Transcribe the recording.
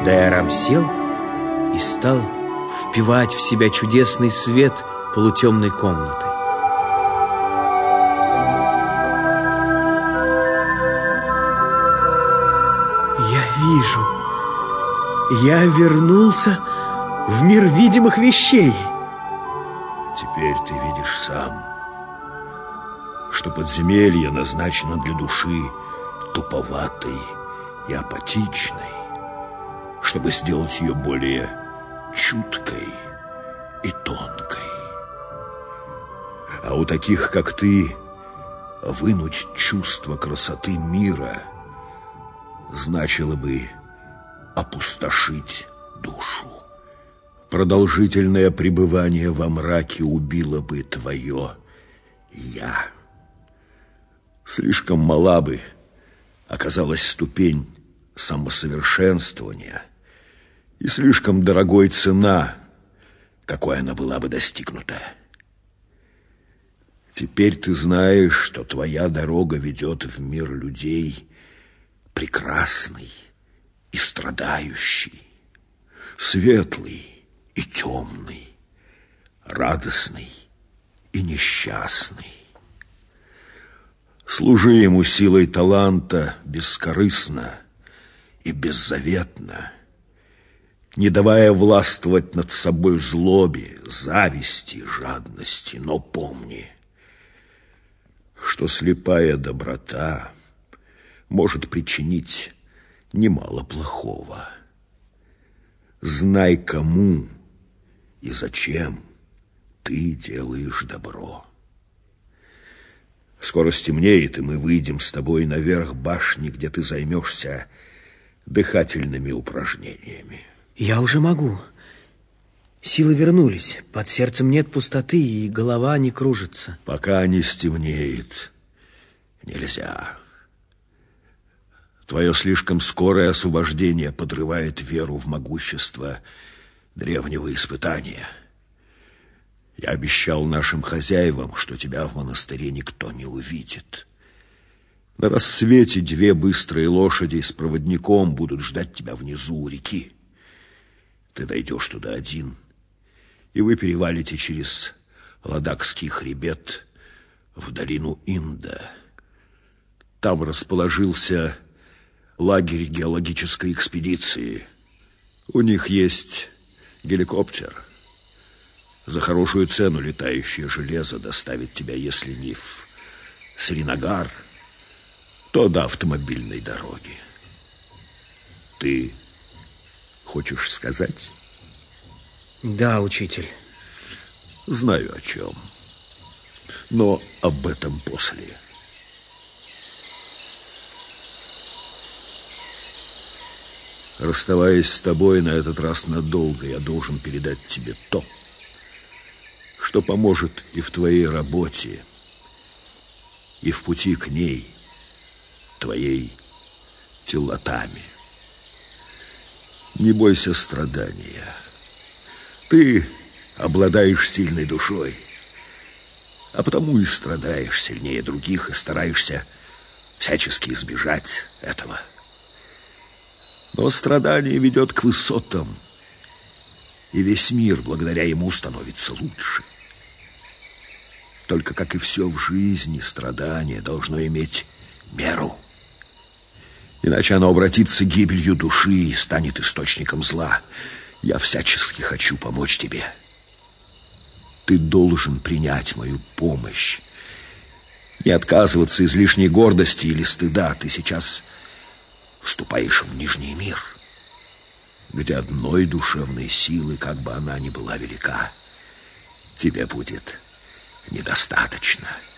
Дайорам сел и стал впивать в себя чудесный свет полутемной комнаты. Я вижу, я вернулся в мир видимых вещей. Теперь ты видишь сам, что подземелье назначено для души туповатой и апатичной, чтобы сделать ее более чуткой и тонкой. А у таких, как ты, вынуть чувство красоты мира значило бы опустошить душу. Продолжительное пребывание во мраке убило бы твое «я». Слишком мала бы оказалась ступень самосовершенствования и слишком дорогой цена, какой она была бы достигнута. Теперь ты знаешь, что твоя дорога ведет в мир людей прекрасный и страдающий, светлый и темный, радостный и несчастный. Служи ему силой таланта бескорыстно и беззаветно, не давая властвовать над собой злобе, зависти, жадности. Но помни, что слепая доброта может причинить немало плохого. Знай, кому и зачем ты делаешь добро. Скоро стемнеет, и мы выйдем с тобой наверх башни, где ты займешься дыхательными упражнениями. Я уже могу. Силы вернулись. Под сердцем нет пустоты, и голова не кружится. Пока не стемнеет, нельзя. Твое слишком скорое освобождение подрывает веру в могущество древнего испытания. Я обещал нашим хозяевам, что тебя в монастыре никто не увидит. На рассвете 2 быстрые лошади с проводником будут ждать тебя внизу у реки. Ты дойдешь туда один, и вы перевалите через Ладакский хребет в долину Инда. Там расположился лагерь геологической экспедиции. У них есть геликоптер. За хорошую цену летающее железо доставит тебя, если не в Сринагар, то до автомобильной дороги. Ты хочешь сказать? Да, учитель. Знаю о чем, но об этом после. Расставаясь с тобой на этот раз надолго, я должен передать тебе то, что поможет и в твоей работе, и в пути к ней, твоей Тиллатами. Не бойся страдания. Ты обладаешь сильной душой, а потому и страдаешь сильнее других, и стараешься всячески избежать этого. Но страдание ведет к высотам, и весь мир благодаря ему становится лучше. Только, как и все в жизни, страдание должно иметь меру. Иначе оно обратится гибелью души и станет источником зла. Я всячески хочу помочь тебе. Ты должен принять мою помощь. Не отказываться из лишней гордости или стыда. Ты сейчас вступаешь в Нижний мир, где одной душевной силы, как бы она ни была велика, тебе будет недостаточно.